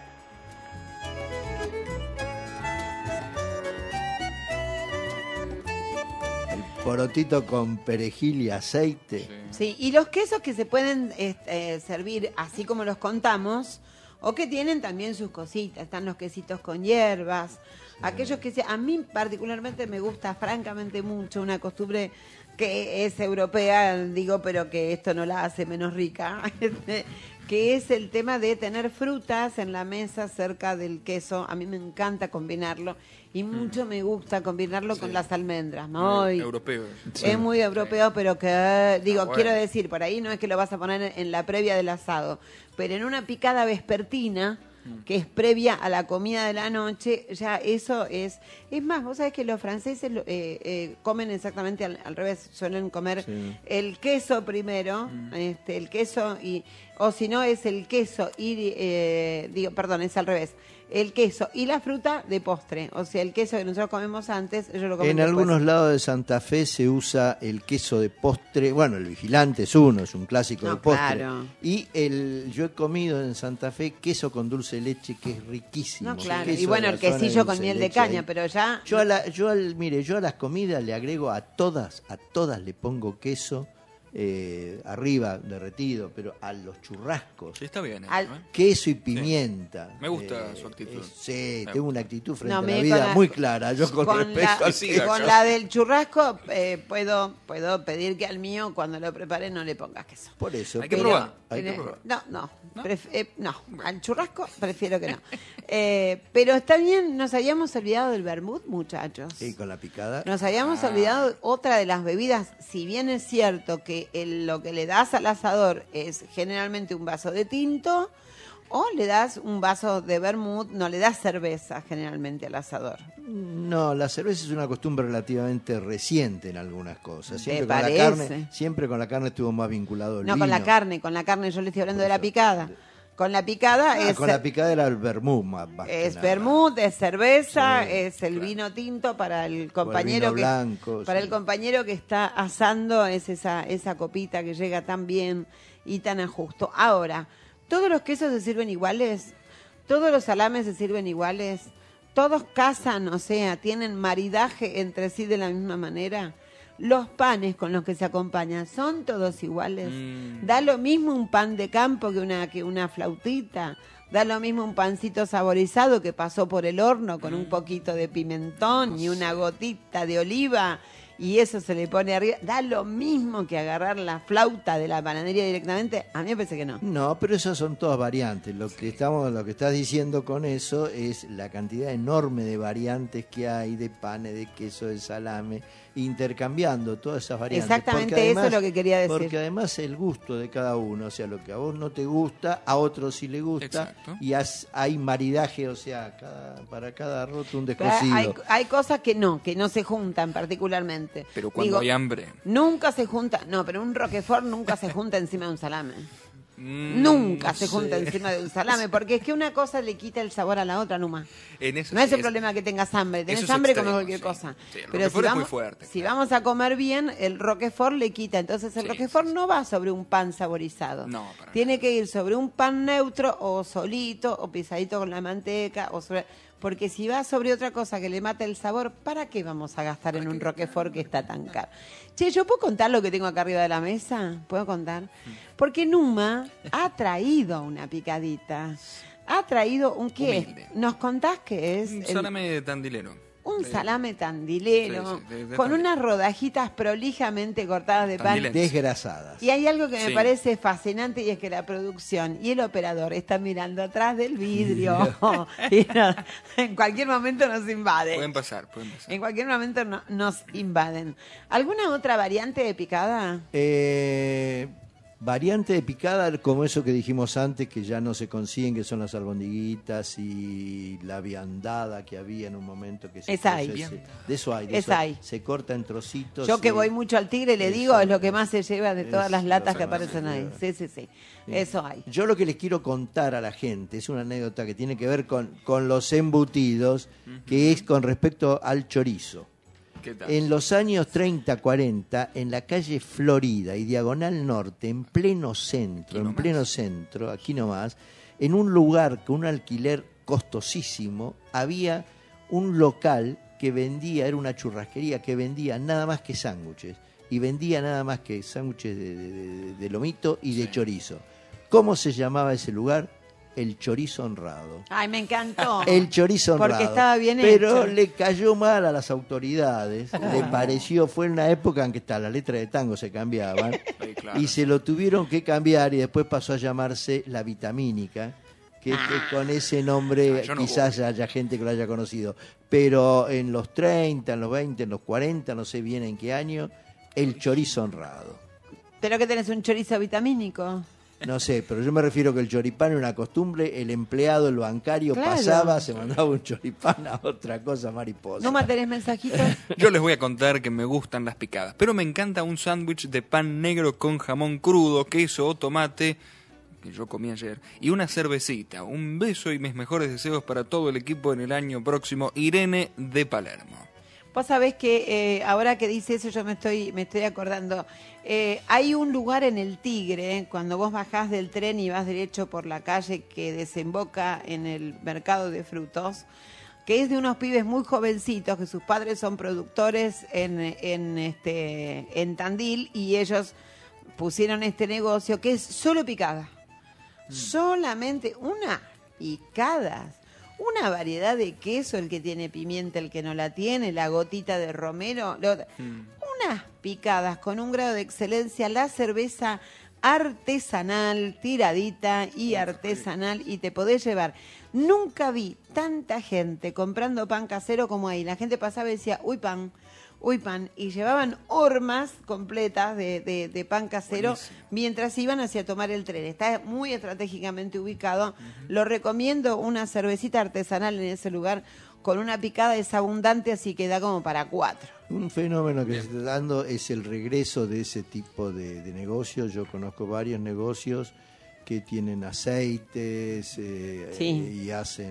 El porotito con perejil y aceite. Sí, y los quesos que se pueden servir así como los contamos, o que tienen también sus cositas. Están los quesitos con hierbas, aquellos que a mí particularmente me gusta francamente mucho, una costumbre que es europea, digo, pero que esto no la hace menos rica, que es el tema de tener frutas en la mesa cerca del queso. A mí me encanta combinarlo y mucho me gusta combinarlo con las almendras. Muy europeo. Es muy europeo, pero que, digo, bueno. quiero decir, por ahí no es que lo vas a poner en la previa del asado, pero en una picada vespertina, que es previa a la comida de la noche, ya eso es... Es más, vos sabés que los franceses comen exactamente al revés, suelen comer el queso primero, el queso y... O si no, es el queso y... es al revés. El queso y la fruta de postre. O sea, el queso que nosotros comemos antes, ellos lo comen En después. algunos lados de Santa Fe se usa el queso de postre. Bueno, el Vigilante es uno, es un clásico de postre. Claro. Y yo he comido en Santa Fe queso con dulce de leche, que es riquísimo. No, claro. Queso Y bueno, de el la zona quesillo con dulce miel de leche caña, ahí. pero ya... Yo a las comidas le agrego a todas le pongo queso. Arriba derretido, pero a los churrascos Sí, está bien. queso y pimienta. Me gusta su actitud. Sí, tengo una actitud frente No, a me- la vida con muy clara. Yo con respecto al queso. Con la del churrasco puedo pedir que al mío cuando lo prepare no le pongas queso. Por eso. Hay que pero- probar. hay que probar. No. Al churrasco prefiero que no. Pero está bien, nos habíamos olvidado del vermut, muchachos. Y con la picada. Nos habíamos olvidado de otra de las bebidas. Si bien es cierto que lo que le das al asador es generalmente un vaso de tinto, o le das un vaso de vermut, no le das cerveza generalmente al asador. No, la cerveza es una costumbre relativamente reciente en algunas cosas. ¿Te Siempre con la parece? carne, siempre con la carne estuvo más vinculado el No, vino. con la carne yo le estoy hablando de la picada. Con la picada Con la picada era el vermut más que es nada. vermut, es cerveza, es el vino tinto para el compañero vino que blanco, para sí. el compañero que está asando, es esa copita que llega tan bien y tan a justo. Ahora, todos los quesos se sirven iguales, todos los salames se sirven iguales, todos casan, o sea, tienen maridaje entre sí de la misma manera. Los panes con los que se acompañan son todos iguales. Da lo mismo un pan de campo que una flautita. Da lo mismo un pancito saborizado que pasó por el horno con un poquito de pimentón y una gotita de oliva y eso se le pone arriba. Da lo mismo que agarrar la flauta de la panadería directamente. A mí me parece que no. No, pero esas son todas variantes. Lo que estás diciendo con eso es la cantidad enorme de variantes que hay de panes, de queso, de salame, intercambiando todas esas variantes. Exactamente, Porque eso es lo que quería decir. Porque además el gusto de cada uno, o sea, lo que a vos no te gusta, a otro sí le gusta, Exacto. y hay maridaje, o sea, para cada roto un Pero descosido. hay cosas que no se juntan particularmente. Pero cuando hay hambre. Nunca se junta, no, pero un Roquefort nunca se junta encima de un salame. Nunca se junta encima de un salame, porque es que una cosa le quita el sabor a la otra, Numa. En eso No es sí, el problema que tengas hambre, tenés eso es hambre extremo, como cualquier sí. cosa. Sí, el Pero Roquefort es muy fuerte, si vamos a comer bien, el Roquefort le quita. Entonces el Roquefort no va sobre un pan saborizado. No, para Tiene que ir sobre un pan neutro o solito o pisadito con la manteca porque si va sobre otra cosa que le mata el sabor, ¿para qué vamos a gastar en un Roquefort que está tan caro? Che, ¿yo puedo contar lo que tengo acá arriba de la mesa? ¿Puedo contar? Porque Numa ha traído una picadita. Ha traído un ¿qué es? Humilde. ¿Nos contás qué es? Un salame tandilero. Un salame tandilero, Sí, de con tandil. unas rodajitas prolijamente cortadas de pan. Tandilense. Desgrasadas. Y hay algo que me Sí. parece fascinante y es que la producción y el operador están mirando atrás del vidrio. Y en cualquier momento nos invade. Pueden pasar. En cualquier momento nos invaden. ¿Alguna otra variante de picada? Variante de picada, como eso que dijimos antes, que ya no se consiguen, que son las albondiguitas y la viandada que había en un momento. Que se Esa hay. de eso hay. Esa hay. Se corta en trocitos. Yo que voy mucho al Tigre le digo, es lo que más se lleva de todas las latas que lo que más aparecen se ahí. lleva. Sí. Eso hay. Yo lo que les quiero contar a la gente es una anécdota que tiene que ver con los embutidos, que es con respecto al chorizo. ¿Qué tal? En los años 30, 40, en la calle Florida y Diagonal Norte, en pleno centro, aquí nomás, en un lugar con un alquiler costosísimo, había un local que vendía, era una churrasquería que vendía nada más que sándwiches, y vendía nada más que sándwiches de lomito y de chorizo. ¿Cómo se llamaba ese lugar? el chorizo honrado. Ay, me encantó. El chorizo honrado. Porque estaba bien pero hecho. le cayó mal a las autoridades. Le pareció, fue en una época en que hasta las letras de tango se cambiaban. Sí, claro. Y se lo tuvieron que cambiar y después pasó a llamarse La Vitamínica. Que con ese nombre yo no quizás haya gente que lo haya conocido. Pero en los 30, en los 20, en los 40, no sé bien en qué año, el chorizo honrado. ¿Pero que tenés un chorizo vitamínico? No sé, pero yo me refiero que el choripán era una costumbre, el empleado, el bancario Claro. pasaba, se mandaba un choripán a otra cosa mariposa. ¿No tenés mensajitos? Yo les voy a contar que me gustan las picadas, pero me encanta un sándwich de pan negro con jamón crudo, queso o tomate, que yo comí ayer, y una cervecita. Un beso y mis mejores deseos para todo el equipo en el año próximo. Irene de Palermo. Vos sabés que ahora que dice eso yo me estoy acordando. Hay un lugar en el Tigre, cuando vos bajás del tren y vas derecho por la calle que desemboca en el mercado de frutos, que es de unos pibes muy jovencitos, que sus padres son productores en Tandil, y ellos pusieron este negocio que es solo picada. Solamente unas picadas. Una variedad de queso, el que tiene pimienta, el que no la tiene, la gotita de romero, unas picadas con un grado de excelencia, la cerveza artesanal, tiradita y artesanal, y te podés llevar. Nunca vi tanta gente comprando pan casero como ahí. La gente pasaba y decía, uy pan, y llevaban hormas completas de pan casero. Buenísimo. Mientras iban hacia tomar el tren. Está muy estratégicamente ubicado. Lo recomiendo, una cervecita artesanal en ese lugar con una picada es abundante, así que da como para 4. Un fenómeno que se está dando es el regreso de ese tipo de negocios. Yo conozco varios negocios que tienen aceites y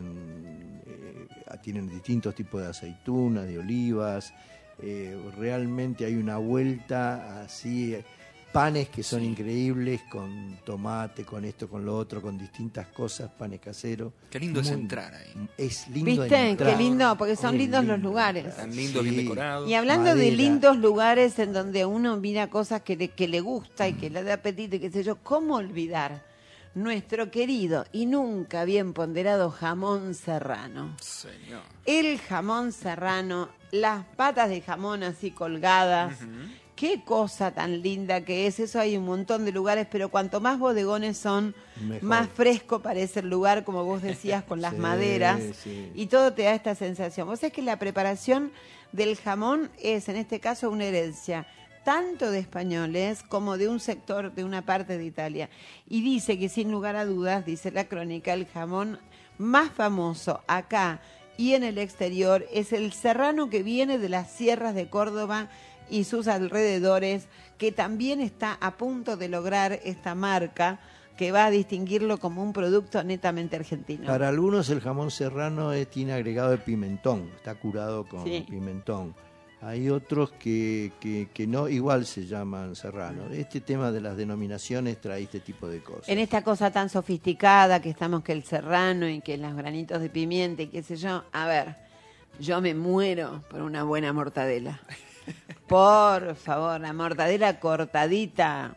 tienen distintos tipos de aceitunas, de olivas. Realmente hay una vuelta así, panes que son increíbles, con tomate, con esto, con lo otro, con distintas cosas, panes caseros. Qué lindo es entrar ahí. Es lindo. ¿Viste? Entrar. Qué lindo, porque son lindos los lugares. Tan lindos, bien decorados. Y hablando de lindos lugares en donde uno mira cosas que le gusta y que le da apetito y qué sé yo, ¿cómo olvidar nuestro querido y nunca bien ponderado jamón serrano? Señor. El jamón serrano, las patas de jamón así colgadas. Qué cosa tan linda que es. Eso hay un montón de lugares, pero cuanto más bodegones son, mejor. Más fresco parece el lugar, como vos decías, con las maderas. Sí. Y todo te da esta sensación. Vos sabés que la preparación del jamón es, en este caso, una herencia tanto de españoles como de un sector, de una parte de Italia. Y dice que, sin lugar a dudas, dice la crónica, el jamón más famoso acá y en el exterior es el serrano, que viene de las sierras de Córdoba y sus alrededores, que también está a punto de lograr esta marca que va a distinguirlo como un producto netamente argentino. Para algunos el jamón serrano tiene agregado de pimentón, está curado con pimentón. Hay otros que no, igual se llaman serrano. Este tema de las denominaciones trae este tipo de cosas. En esta cosa tan sofisticada que estamos, que el serrano y que los granitos de pimienta y qué sé yo, a ver, yo me muero por una buena mortadela. Por favor, la mortadela cortadita.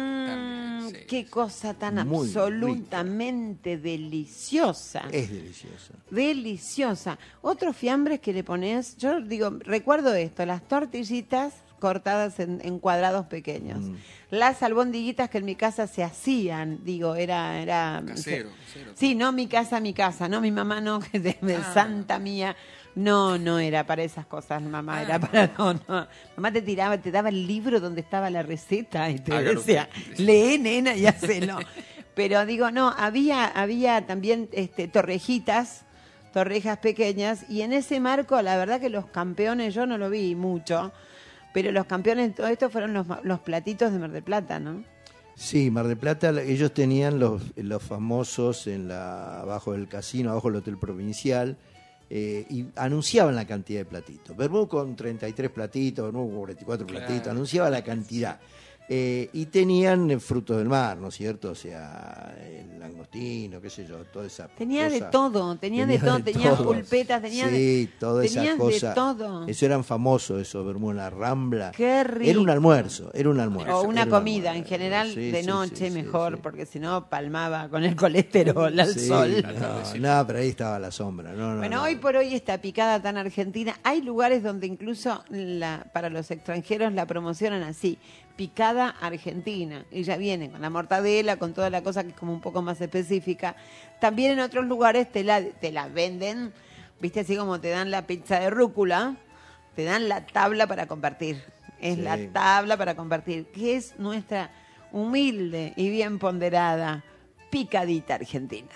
Qué cosa tan muy absolutamente rica. Deliciosa. Es deliciosa. Deliciosa. Otros fiambres que le pones, yo digo, recuerdo esto, las tortillitas cortadas en cuadrados pequeños. Las albondiguitas que en mi casa se hacían, digo, era casero. Sí, no mi casa, no mi mamá, no, santa mía. No era para esas cosas, mamá, era para no. Mamá te daba el libro donde estaba la receta y te decía, lee, nena, y hacelo. Pero digo, no, había también torrejas pequeñas, y en ese marco, la verdad que los campeones, yo no lo vi mucho, pero los campeones de todo esto fueron los platitos de Mar del Plata, ¿no? Sí, Mar del Plata, ellos tenían los famosos abajo del casino, abajo del Hotel Provincial, y anunciaban la cantidad de platitos. Bermú con 33 platitos, Bermú con 44 platitos, anunciaba la cantidad. Y tenían frutos del mar, ¿no es cierto? O sea, el langostino, qué sé yo, toda esa Tenía cosa. de todo, tenía pulpetas, tenía toda esa tenían cosa. de todo. Eso eran famosos, eso, vermú en la Rambla. Qué rico. Era un almuerzo. O una comida, en general, de noche mejor, porque si no palmaba con el colesterol al sol. No, pero ahí estaba la sombra. Bueno, hoy por hoy esta picada tan argentina, hay lugares donde incluso para los extranjeros la promocionan así, picada argentina, y ya viene con la mortadela, con toda la cosa que es como un poco más específica. También en otros lugares te la venden, viste, así como te dan la pizza de rúcula, te dan la tabla para compartir. Es la tabla para compartir, que es nuestra humilde y bien ponderada picadita argentina.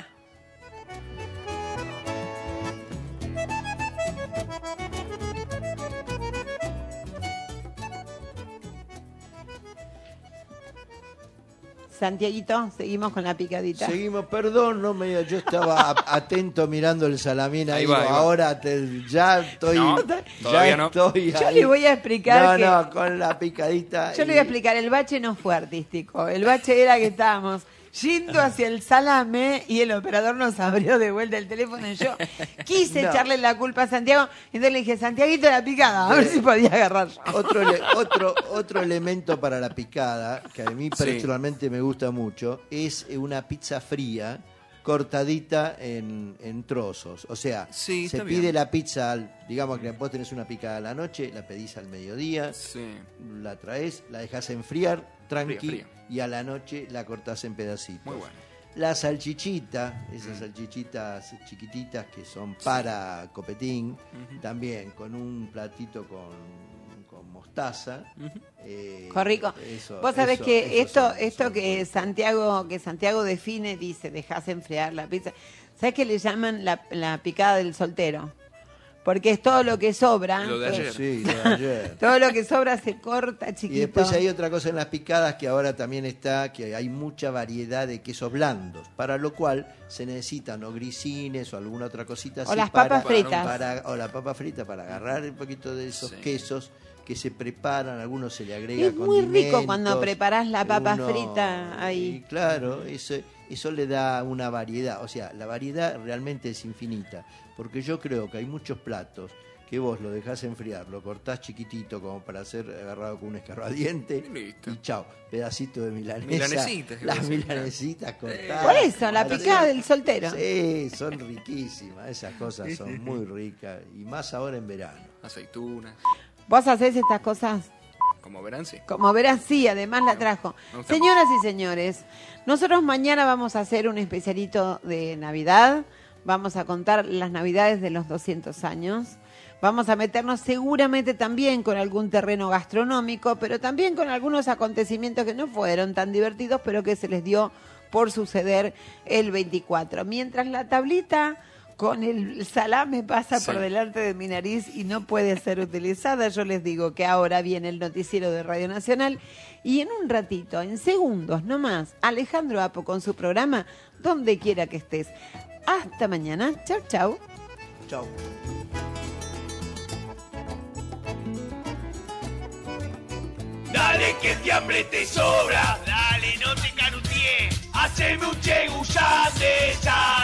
Santiaguito, seguimos con la picadita. Seguimos, perdón, yo estaba atento mirando el salamín ahí, va. Ahora ya estoy. No, todavía no. Estoy Yo ahí. le voy a explicar No, con la picadita. Yo le voy a explicar, el bache no fue artístico, el bache era que estábamos yendo hacia el salame y el operador nos abrió de vuelta el teléfono y yo quise echarle la culpa a Santiago, entonces le dije, Santiaguito, la picada, a ver si podía agarrar yo. Otro elemento para la picada, que a mí personalmente me gusta mucho, es una pizza fría cortadita en trozos. O sea, se pide la pizza, digamos que vos tenés una picada a la noche, la pedís al mediodía, la traes, la dejás enfriar, tranqui, y a la noche la cortás en pedacitos. Muy bueno. La salchichita, esas salchichitas chiquititas que son para copetín, también con un platito con mostaza. Qué rico. Vos sabés que esto que Santiago define, dice, dejás enfriar la pizza. ¿Sabés que le llaman la picada del soltero? Porque es todo lo que sobra. Lo de ayer. Sí, lo de ayer. Todo lo que sobra se corta chiquito. Y después hay otra cosa en las picadas que ahora también está, que hay mucha variedad de quesos blandos, para lo cual se necesitan o grisines o alguna otra cosita así. O las papas fritas. O la papa frita para agarrar un poquito de esos quesos que se preparan, a algunos se le agrega es muy condimentos. rico cuando preparás la papa frita ahí. Y claro, eso le da una variedad, o sea, la variedad realmente es infinita, porque yo creo que hay muchos platos que vos lo dejás enfriar, lo cortás chiquitito como para ser agarrado con un escarbadiente y chao, pedacito de milanesa, las milanesitas cortadas. Por eso, la picada del soltero. Sí, son riquísimas, esas cosas son muy ricas, y más ahora en verano. Aceitunas. ¿Vos hacés estas cosas? Como verán, sí. Como verán, sí, además la trajo. Señoras y señores, nosotros mañana vamos a hacer un especialito de Navidad. Vamos a contar las Navidades de los 200 años. Vamos a meternos seguramente también con algún terreno gastronómico, pero también con algunos acontecimientos que no fueron tan divertidos, pero que se les dio por suceder el 24. Mientras la tablita con el salame pasa por delante de mi nariz y no puede ser utilizada, yo les digo que ahora viene el noticiero de Radio Nacional y en un ratito, en segundos nomás, Alejandro Apo con su programa Donde Quiera que Estés. Hasta mañana. Chau, chau. Chau. Dale que este hambre te sobra. Dale, no te canuties. Haceme un cheguyán de esa.